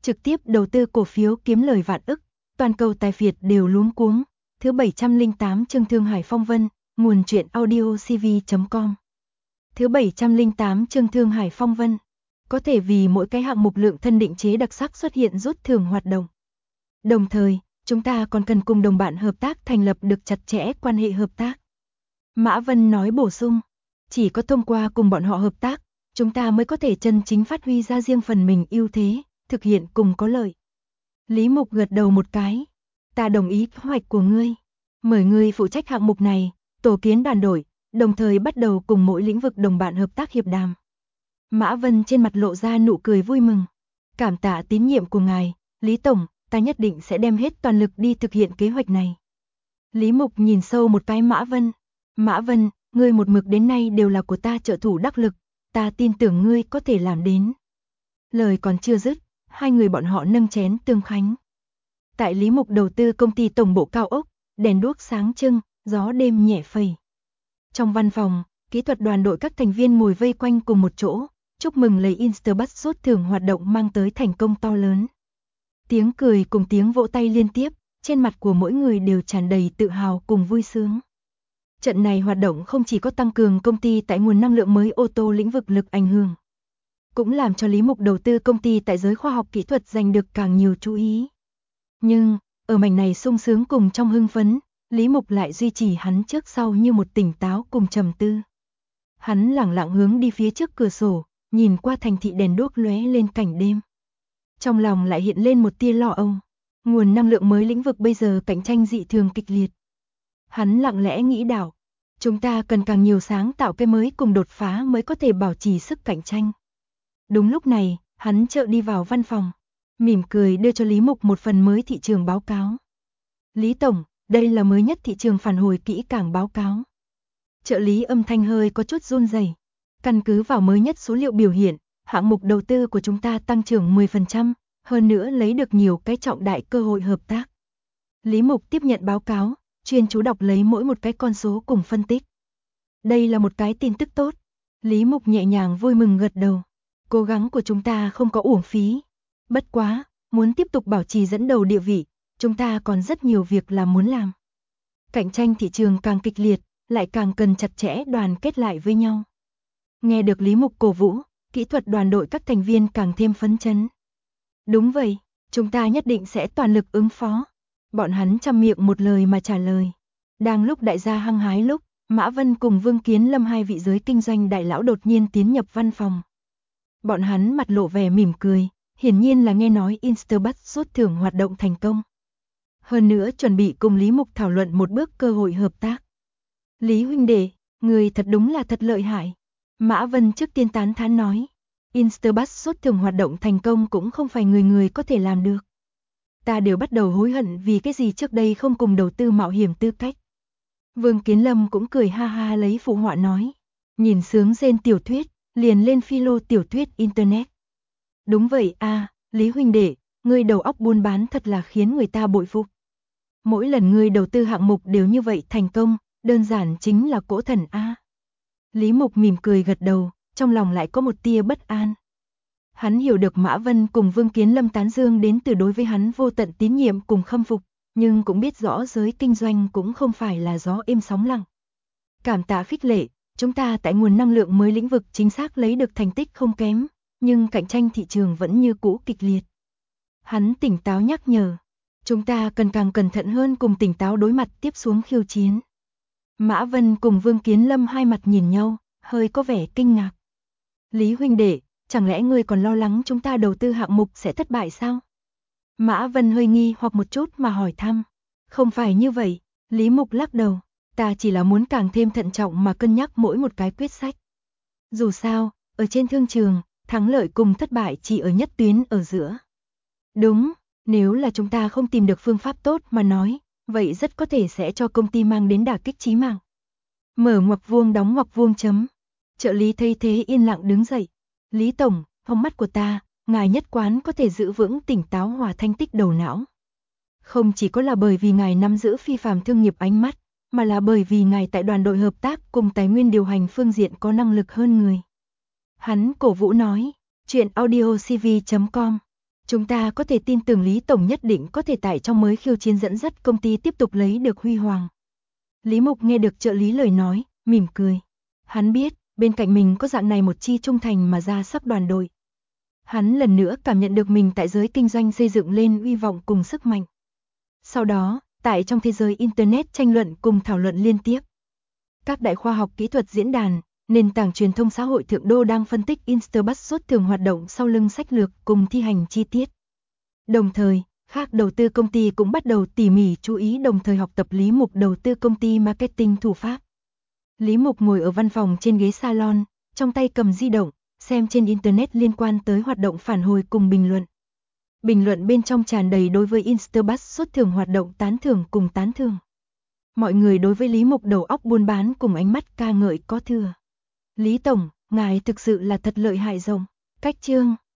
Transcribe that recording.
trực tiếp đầu tư cổ phiếu kiếm lời vạn ức, toàn cầu tài phiệt đều luống cuống. Thứ 708 chương Thương Hải Phong Vân, nguồn truyện audio cv.com. Thứ 708 chương Thương Hải Phong Vân. Có thể vì mỗi cái hạng mục lượng thân định chế đặc sắc xuất hiện rút thưởng hoạt động. Đồng thời, chúng ta còn cần cùng đồng bạn hợp tác thành lập được chặt chẽ quan hệ hợp tác. Mã Vân nói bổ sung, chỉ có thông qua cùng bọn họ hợp tác, chúng ta mới có thể chân chính phát huy ra riêng phần mình ưu thế, thực hiện cùng có lợi. Lý Mục gật đầu một cái, ta đồng ý kế hoạch của ngươi, mời ngươi phụ trách hạng mục này, tổ kiến đoàn đội, đồng thời bắt đầu cùng mỗi lĩnh vực đồng bạn hợp tác hiệp đàm. Mã Vân trên mặt lộ ra nụ cười vui mừng, cảm tạ tín nhiệm của ngài, Lý Tổng, ta nhất định sẽ đem hết toàn lực đi thực hiện kế hoạch này. Lý Mục nhìn sâu một cái Mã Vân, ngươi một mực đến nay đều là của ta trợ thủ đắc lực, ta tin tưởng ngươi có thể làm đến. Lời còn chưa dứt, hai người bọn họ nâng chén tương khánh. Tại Lý Mục đầu tư công ty tổng bộ cao ốc, đèn đuốc sáng trưng, gió đêm nhẹ phẩy. Trong văn phòng, kỹ thuật đoàn đội các thành viên ngồi vây quanh cùng một chỗ, chúc mừng lấy Instabus rút thưởng hoạt động mang tới thành công to lớn. Tiếng cười cùng tiếng vỗ tay liên tiếp, trên mặt của mỗi người đều tràn đầy tự hào cùng vui sướng. Trận này hoạt động không chỉ có tăng cường công ty tại nguồn năng lượng mới ô tô lĩnh vực lực ảnh hưởng, cũng làm cho Lý Mục đầu tư công ty tại giới khoa học kỹ thuật giành được càng nhiều chú ý. Nhưng, ở mảnh này sung sướng cùng trong hưng phấn, Lý Mục lại duy trì hắn trước sau như một tỉnh táo cùng trầm tư. Hắn lẳng lặng hướng đi phía trước cửa sổ, nhìn qua thành thị đèn đuốc lóe lên cảnh đêm. Trong lòng lại hiện lên một tia lo âu, nguồn năng lượng mới lĩnh vực bây giờ cạnh tranh dị thường kịch liệt. Hắn lặng lẽ nghĩ đạo, chúng ta cần càng nhiều sáng tạo cái mới cùng đột phá mới có thể bảo trì sức cạnh tranh. Đúng lúc này, hắn chợt đi vào văn phòng, mỉm cười đưa cho Lý Mục một phần mới thị trường báo cáo. Lý Tổng, đây là mới nhất thị trường phản hồi kỹ càng báo cáo. Trợ lý âm thanh hơi có chút run rẩy. Căn cứ vào mới nhất số liệu biểu hiện, hạng mục đầu tư của chúng ta tăng trưởng 10%, hơn nữa lấy được nhiều cái trọng đại cơ hội hợp tác. Lý Mục tiếp nhận báo cáo, chuyên chú đọc lấy mỗi một cái con số cùng phân tích. Đây là một cái tin tức tốt. Lý Mục nhẹ nhàng vui mừng gật đầu. Cố gắng của chúng ta không có uổng phí. Bất quá, muốn tiếp tục bảo trì dẫn đầu địa vị, chúng ta còn rất nhiều việc là muốn làm. Cạnh tranh thị trường càng kịch liệt, lại càng cần chặt chẽ đoàn kết lại với nhau. Nghe được Lý Mục cổ vũ, kỹ thuật đoàn đội các thành viên càng thêm phấn chấn. Đúng vậy, chúng ta nhất định sẽ toàn lực ứng phó. Bọn hắn trăm miệng một lời mà trả lời. Đang lúc đại gia hăng hái lúc, Mã Vân cùng Vương Kiến Lâm hai vị giới kinh doanh đại lão đột nhiên tiến nhập văn phòng. Bọn hắn mặt lộ vẻ mỉm cười, hiển nhiên là nghe nói Instabus rút thưởng hoạt động thành công. Hơn nữa chuẩn bị cùng Lý Mục thảo luận một bước cơ hội hợp tác. Lý huynh đệ, người thật đúng là thật lợi hại. Mã Vân trước tiên tán thán nói, Instabus rút thưởng hoạt động thành công cũng không phải người người có thể làm được. Ta đều bắt đầu hối hận vì cái gì trước đây không cùng đầu tư mạo hiểm tư cách. Vương Kiến Lâm cũng cười ha ha lấy phụ họa nói, nhìn sướng rên tiểu thuyết, liền lên philo tiểu thuyết internet. Đúng vậy a, Lý huynh đệ, ngươi đầu óc buôn bán thật là khiến người ta bội phục. Mỗi lần ngươi đầu tư hạng mục đều như vậy thành công, đơn giản chính là cỗ thần a. Lý Mục mỉm cười gật đầu, trong lòng lại có một tia bất an. Hắn hiểu được Mã Vân cùng Vương Kiến Lâm tán dương đến từ đối với hắn vô tận tín nhiệm cùng khâm phục, nhưng cũng biết rõ giới kinh doanh cũng không phải là gió êm sóng lặng. Cảm tạ khích lệ, chúng ta tại nguồn năng lượng mới lĩnh vực chính xác lấy được thành tích không kém, nhưng cạnh tranh thị trường vẫn như cũ kịch liệt. Hắn tỉnh táo nhắc nhở, chúng ta cần càng cẩn thận hơn cùng tỉnh táo đối mặt tiếp xuống khiêu chiến. Mã Vân cùng Vương Kiến Lâm hai mặt nhìn nhau, hơi có vẻ kinh ngạc. Lý huynh đệ, chẳng lẽ ngươi còn lo lắng chúng ta đầu tư hạng mục sẽ thất bại sao? Mã Vân hơi nghi hoặc một chút mà hỏi thăm. Không phải như vậy, Lý Mục lắc đầu, ta chỉ là muốn càng thêm thận trọng mà cân nhắc mỗi một cái quyết sách. Dù sao, ở trên thương trường, thắng lợi cùng thất bại chỉ ở nhất tuyến ở giữa. Đúng, nếu là chúng ta không tìm được phương pháp tốt mà nói, vậy rất có thể sẽ cho công ty mang đến đả kích chí mạng. Mở ngoặc vuông đóng ngoặc vuông chấm. Trợ lý thấy thế yên lặng đứng dậy. Lý Tổng, trong mắt của ta, ngài nhất quán có thể giữ vững tỉnh táo hòa thanh tích đầu não. Không chỉ có là bởi vì ngài nắm giữ phi phàm thương nghiệp ánh mắt, mà là bởi vì ngài tại đoàn đội hợp tác cùng tài nguyên điều hành phương diện có năng lực hơn người. Hắn cổ vũ nói, truyện audio cv.com Chúng ta có thể tin tưởng Lý Tổng nhất định có thể tại trong mới khiêu chiến dẫn dắt công ty tiếp tục lấy được huy hoàng. Lý Mục nghe được trợ lý lời nói, mỉm cười. Hắn biết, bên cạnh mình có dạng này một chi trung thành mà ra sắc đoàn đội. Hắn lần nữa cảm nhận được mình tại giới kinh doanh xây dựng lên uy vọng cùng sức mạnh. Sau đó, tại trong thế giới Internet tranh luận cùng thảo luận liên tiếp. Các đại khoa học kỹ thuật diễn đàn, nền tảng truyền thông xã hội thượng đô đang phân tích Instabus suốt thường hoạt động sau lưng sách lược cùng thi hành chi tiết. Đồng thời, các đầu tư công ty cũng bắt đầu tỉ mỉ chú ý đồng thời học tập Lý Mục đầu tư công ty marketing thủ pháp. Lý Mục ngồi ở văn phòng trên ghế salon, trong tay cầm di động, xem trên Internet liên quan tới hoạt động phản hồi cùng bình luận. Bình luận bên trong tràn đầy đối với Instabus suốt thường hoạt động tán thưởng cùng tán thưởng. Mọi người đối với Lý Mục đầu óc buôn bán cùng ánh mắt ca ngợi có thừa. Lý Tổng, ngài thực sự là thật lợi hại rồng. Cách chương